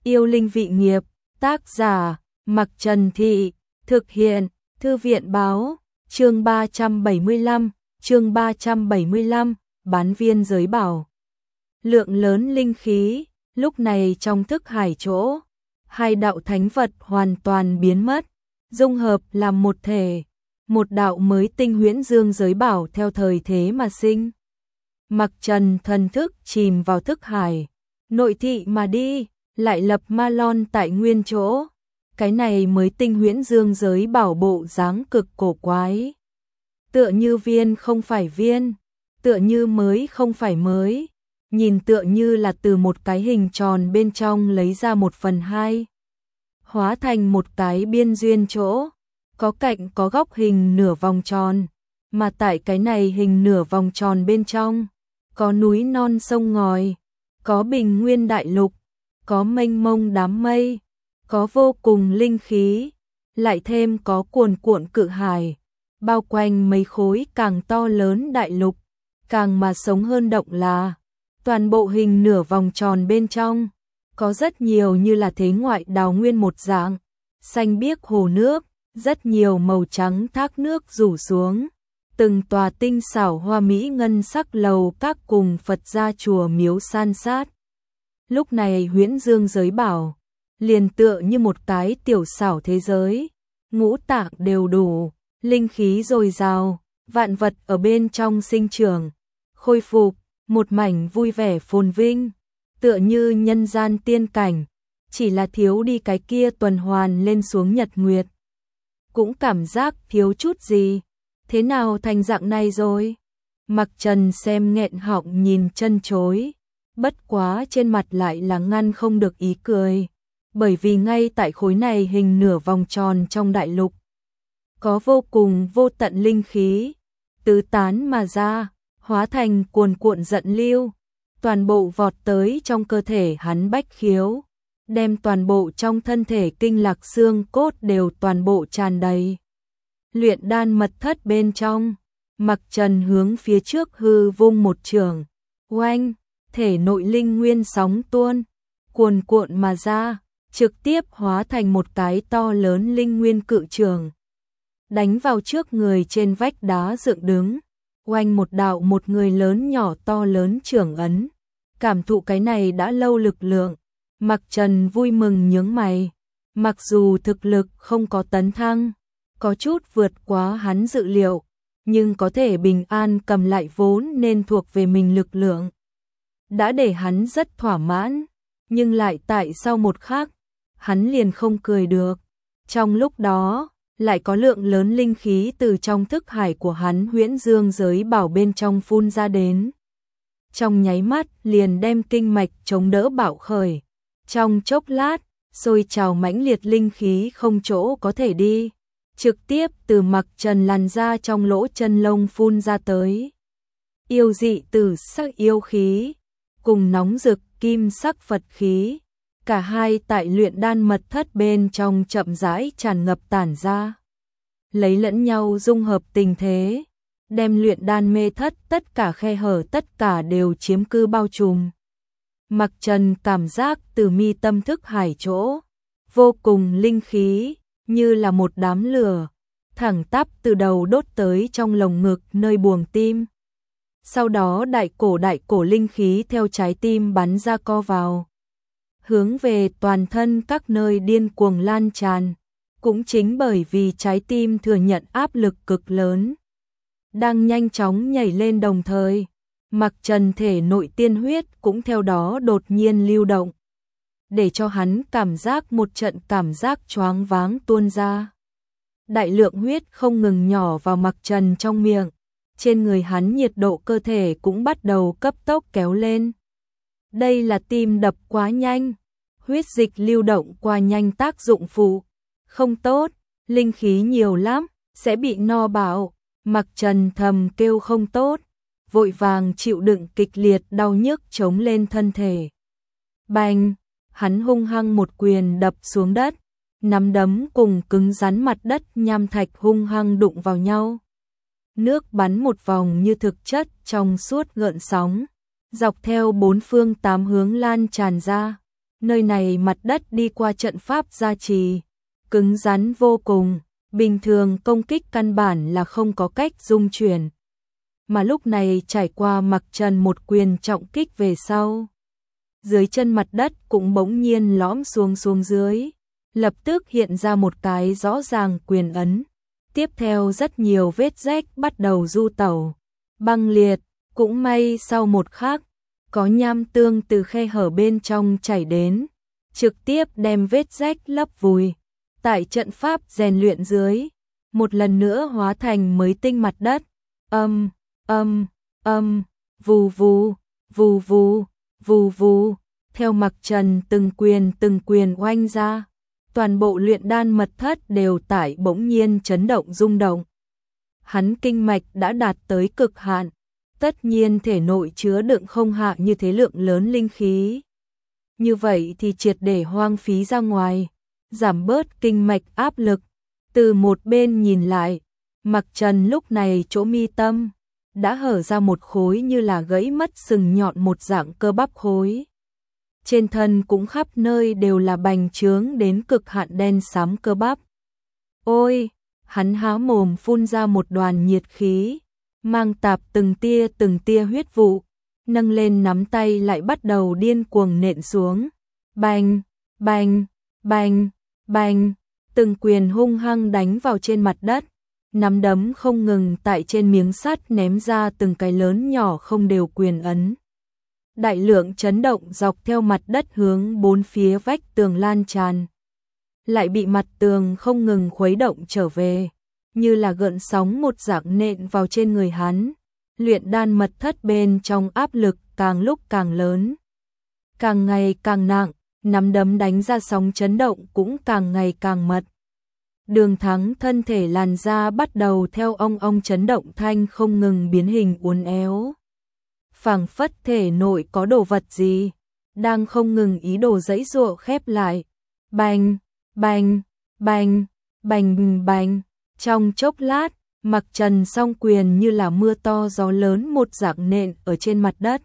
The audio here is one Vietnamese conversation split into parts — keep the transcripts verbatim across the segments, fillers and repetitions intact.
Yêu linh vị nghiệp, tác giả, Mặc Trần Thị, thực hiện, Thư viện báo, chương ba trăm bảy mươi lăm, chương ba trăm bảy mươi lăm, bán viên giới bảo. Lượng lớn linh khí, lúc này trong thức hải chỗ, hai đạo thánh vật hoàn toàn biến mất, dung hợp làm một thể, một đạo mới tinh huyễn dương giới bảo theo thời thế mà sinh. Mặc Trần thần thức chìm vào thức hải, nội thị mà đi, lại lập ma lon tại nguyên chỗ. Cái này mới tinh huyễn dương giới bảo bộ dáng cực cổ quái. Tựa như viên không phải viên, tựa như mới không phải mới, nhìn tựa như là từ một cái hình tròn bên trong lấy ra một phần hai. Hóa thành một cái biên duyên chỗ, có cạnh có góc hình nửa vòng tròn, mà tại cái này hình nửa vòng tròn bên trong, có núi non sông ngòi, có bình nguyên đại lục, có mênh mông đám mây, có vô cùng linh khí, lại thêm có cuồn cuộn cự hải, bao quanh mấy khối càng to lớn đại lục, càng mà sống hơn động là, toàn bộ hình nửa vòng tròn bên trong, có rất nhiều như là thế ngoại đào nguyên một dạng, xanh biếc hồ nước, rất nhiều màu trắng thác nước rủ xuống, từng tòa tinh xảo hoa mỹ ngân sắc lầu các cùng Phật gia chùa miếu san sát. Lúc này huyễn dương giới bảo, liền tựa như một cái tiểu xảo thế giới, ngũ tạng đều đủ, linh khí dồi dào, vạn vật ở bên trong sinh trưởng, khôi phục, một mảnh vui vẻ phồn vinh, tựa như nhân gian tiên cảnh, chỉ là thiếu đi cái kia tuần hoàn lên xuống nhật nguyệt. Cũng cảm giác thiếu chút gì, thế nào thành dạng này rồi? Mặc Trần xem nghẹn họng nhìn chân chối, bất quá trên mặt lại là ngăn không được ý cười, bởi vì ngay tại khối này hình nửa vòng tròn trong đại lục, có vô cùng vô tận linh khí, tứ tán mà ra, hóa thành cuồn cuộn giận lưu, toàn bộ vọt tới trong cơ thể hắn bách khiếu, đem toàn bộ trong thân thể kinh lạc xương cốt đều toàn bộ tràn đầy. Luyện đan mật thất bên trong, Mặc Trần hướng phía trước hư vung một trường, oanh, thể nội linh nguyên sóng tuôn, cuồn cuộn mà ra, trực tiếp hóa thành một cái to lớn linh nguyên cự trường, đánh vào trước người trên vách đá dựng đứng, oanh một đạo một người lớn nhỏ to lớn trưởng ấn. Cảm thụ cái này đã lâu lực lượng, Mặc Trần vui mừng nhướng mày, mặc dù thực lực không có tấn thăng, có chút vượt quá hắn dự liệu, nhưng có thể bình an cầm lại vốn nên thuộc về mình lực lượng, đã để hắn rất thỏa mãn, nhưng lại tại sau một khắc, hắn liền không cười được. Trong lúc đó, lại có lượng lớn linh khí từ trong thức hải của hắn huyễn dương giới bảo bên trong phun ra đến. Trong nháy mắt liền đem kinh mạch chống đỡ bạo khởi. Trong chốc lát, sôi trào mãnh liệt linh khí không chỗ có thể đi, trực tiếp từ Mặc Trần làn ra trong lỗ chân lông phun ra tới. Yêu dị tử sắc yêu khí, cùng nóng rực kim sắc Phật khí, cả hai tại luyện đan mật thất bên trong chậm rãi tràn ngập tản ra, lấy lẫn nhau dung hợp tình thế, đem luyện đan mê thất tất cả khe hở tất cả đều chiếm cư bao trùm. Mặc Trần cảm giác từ mi tâm thức hải chỗ, vô cùng linh khí, như là một đám lửa, thẳng tắp từ đầu đốt tới trong lồng ngực nơi buồng tim. Sau đó đại cổ đại cổ linh khí theo trái tim bắn ra co vào, hướng về toàn thân các nơi điên cuồng lan tràn, cũng chính bởi vì trái tim thừa nhận áp lực cực lớn, đang nhanh chóng nhảy lên đồng thời, Mặc Trần thể nội tiên huyết cũng theo đó đột nhiên lưu động, để cho hắn cảm giác một trận cảm giác choáng váng tuôn ra. Đại lượng huyết không ngừng nhỏ vào Mặc Trần trong miệng, trên người hắn nhiệt độ cơ thể cũng bắt đầu cấp tốc kéo lên. Đây là tim đập quá nhanh, huyết dịch lưu động qua nhanh tác dụng phụ, không tốt, linh khí nhiều lắm, sẽ bị no bạo. Mặc Trần thầm kêu không tốt, vội vàng chịu đựng kịch liệt đau nhức chống lên thân thể. Bành, hắn hung hăng một quyền đập xuống đất, nắm đấm cùng cứng rắn mặt đất nham thạch hung hăng đụng vào nhau. Nước bắn một vòng như thực chất trong suốt gợn sóng, dọc theo bốn phương tám hướng lan tràn ra. Nơi này mặt đất đi qua trận pháp gia trì, cứng rắn vô cùng, bình thường công kích căn bản là không có cách dung chuyển. Mà lúc này trải qua Mặc Trần một quyền trọng kích về sau, dưới chân mặt đất cũng bỗng nhiên lõm xuống xuống dưới, lập tức hiện ra một cái rõ ràng quyền ấn. Tiếp theo rất nhiều vết rách bắt đầu du tẩu, băng liệt, cũng may sau một khắc, có nham tương từ khe hở bên trong chảy đến, trực tiếp đem vết rách lấp vùi. Tại trận pháp rèn luyện dưới, một lần nữa hóa thành mới tinh mặt đất. Âm, âm, âm, vù vù, vù vù, vù vù, theo Mặc Trần từng quyền từng quyền oanh ra, toàn bộ luyện đan mật thất đều tải bỗng nhiên chấn động rung động. Hắn kinh mạch đã đạt tới cực hạn, tất nhiên thể nội chứa đựng không hạ như thế lượng lớn linh khí. Như vậy thì triệt để hoang phí ra ngoài, giảm bớt kinh mạch áp lực. Từ một bên nhìn lại, Mặc Trần lúc này chỗ mi tâm đã hở ra một khối như là gãy mất sừng nhọn một dạng cơ bắp khối. Trên thân cũng khắp nơi đều là bành trướng đến cực hạn đen xám cơ bắp. Ôi, hắn há mồm phun ra một đoàn nhiệt khí, mang tạp từng tia từng tia huyết vụ, nâng lên nắm tay lại bắt đầu điên cuồng nện xuống. Bành, bành, bành, bành, từng quyền hung hăng đánh vào trên mặt đất, nắm đấm không ngừng tại trên miếng sắt ném ra từng cái lớn nhỏ không đều quyền ấn. Đại lượng chấn động dọc theo mặt đất hướng bốn phía vách tường lan tràn, lại bị mặt tường không ngừng khuấy động trở về, như là gợn sóng một dạng nện vào trên người hắn. Luyện đan mật thất bên trong áp lực càng lúc càng lớn, càng ngày càng nặng, nắm đấm đánh ra sóng chấn động cũng càng ngày càng mật. Đường Thắng thân thể làn da bắt đầu theo ong ong chấn động thanh không ngừng biến hình uốn éo. Phảng phất thể nội có đồ vật gì đang không ngừng ý đồ giãy giụa khép lại. Bành, bành, bành, bành bành. Trong chốc lát, Mặc Trần song quyền như là mưa to gió lớn một dạng nện ở trên mặt đất.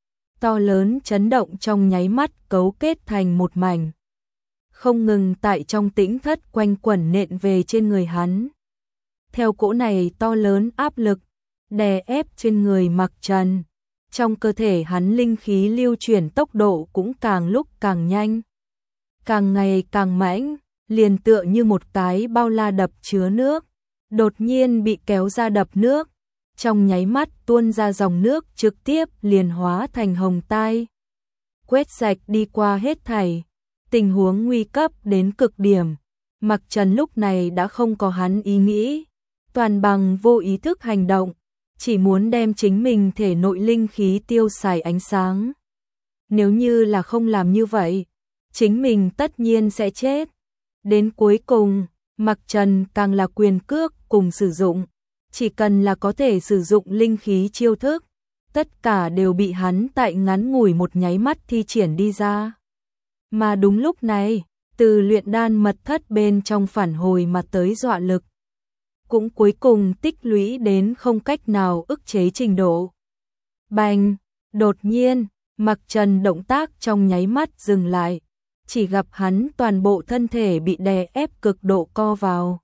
To lớn chấn động trong nháy mắt cấu kết thành một mảnh, không ngừng tại trong tĩnh thất quanh quẩn nện về trên người hắn. Theo cỗ này to lớn áp lực đè ép trên người Mặc Trần, trong cơ thể hắn linh khí lưu chuyển tốc độ cũng càng lúc càng nhanh, càng ngày càng mãnh, liền tựa như một cái bao la đập chứa nước, đột nhiên bị kéo ra đập nước, trong nháy mắt tuôn ra dòng nước trực tiếp liền hóa thành hồng tai, quét sạch đi qua hết thảy. Tình huống nguy cấp đến cực điểm, Mặc Trần lúc này đã không có hắn ý nghĩ, toàn bằng vô ý thức hành động, chỉ muốn đem chính mình thể nội linh khí tiêu xài ánh sáng. Nếu như là không làm như vậy, chính mình tất nhiên sẽ chết. Đến cuối cùng, Mặc Trần càng là quyền cước cùng sử dụng, chỉ cần là có thể sử dụng linh khí chiêu thức, tất cả đều bị hắn tại ngắn ngủi một nháy mắt thi triển đi ra. Mà đúng lúc này, từ luyện đan mật thất bên trong phản hồi mà tới dọa lực, cũng cuối cùng tích lũy đến không cách nào ức chế trình độ. Bành, đột nhiên, Mặc Trần động tác trong nháy mắt dừng lại, chỉ gặp hắn toàn bộ thân thể bị đè ép cực độ co vào.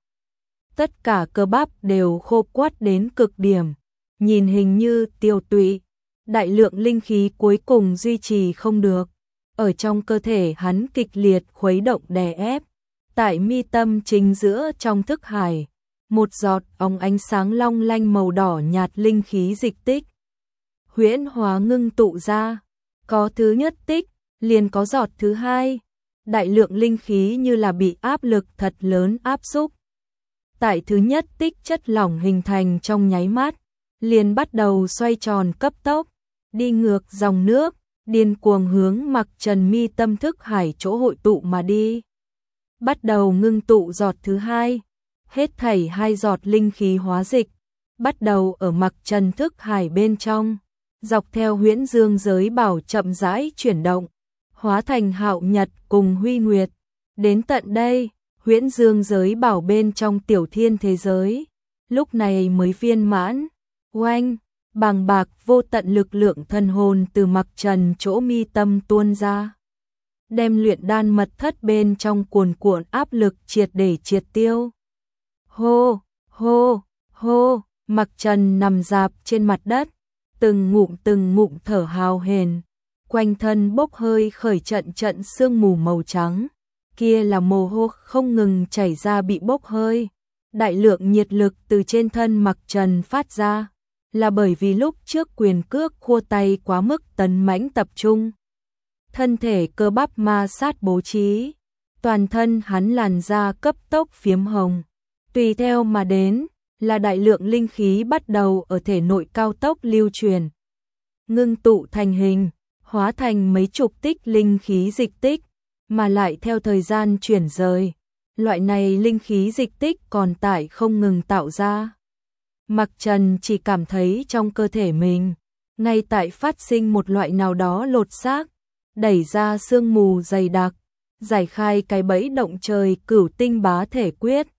Tất cả cơ bắp đều khô quắt đến cực điểm, nhìn hình như tiêu tụy, đại lượng linh khí cuối cùng duy trì không được. Ở trong cơ thể hắn kịch liệt khuấy động đè ép, tại mi tâm chính giữa trong thức hải, một giọt óng ánh sáng long lanh màu đỏ nhạt linh khí dịch tích huyễn hóa ngưng tụ ra, có thứ nhất tích, liền có giọt thứ hai, đại lượng linh khí như là bị áp lực thật lớn áp xúc. Tại thứ nhất tích chất lỏng hình thành trong nháy mắt, liền bắt đầu xoay tròn cấp tốc, đi ngược dòng nước, điên cuồng hướng Mặc Trần mi tâm thức hải chỗ hội tụ mà đi. Bắt đầu ngưng tụ giọt thứ hai, hết thảy hai giọt linh khí hóa dịch, bắt đầu ở Mặc Trần thức hải bên trong, dọc theo huyễn dương giới bảo chậm rãi chuyển động, hóa thành Hạo Nhật cùng Huy Nguyệt. Đến tận đây, huyễn dương giới bảo bên trong tiểu thiên thế giới, lúc này mới viên mãn. Oanh, bàng bạc vô tận lực lượng thần hồn từ Mặc Trần chỗ mi tâm tuôn ra. đem luyện đan mật thất bên trong cuồn cuộn áp lực triệt để triệt tiêu. Hô, hô, hô, Mặc Trần nằm rạp trên mặt đất, từng ngụm từng ngụm thở hào hển, quanh thân bốc hơi khởi trận trận sương mù màu trắng, kia là mồ hôi không ngừng chảy ra bị bốc hơi. Đại lượng nhiệt lực từ trên thân Mặc Trần phát ra, là bởi vì lúc trước quyền cước khua tay quá mức tấn mãnh tập trung. Thân thể cơ bắp ma sát bố trí, toàn thân hắn làn da cấp tốc phiếm hồng, tùy theo mà đến là đại lượng linh khí bắt đầu ở thể nội cao tốc lưu truyền, ngưng tụ thành hình, hóa thành mấy chục tích linh khí dịch tích, mà lại theo thời gian chuyển rời, loại này linh khí dịch tích còn tại không ngừng tạo ra. Mặc Trần chỉ cảm thấy trong cơ thể mình, ngay tại phát sinh một loại nào đó lột xác, đẩy ra sương mù dày đặc, giải khai cái bẫy động trời cửu tinh bá thể quyết,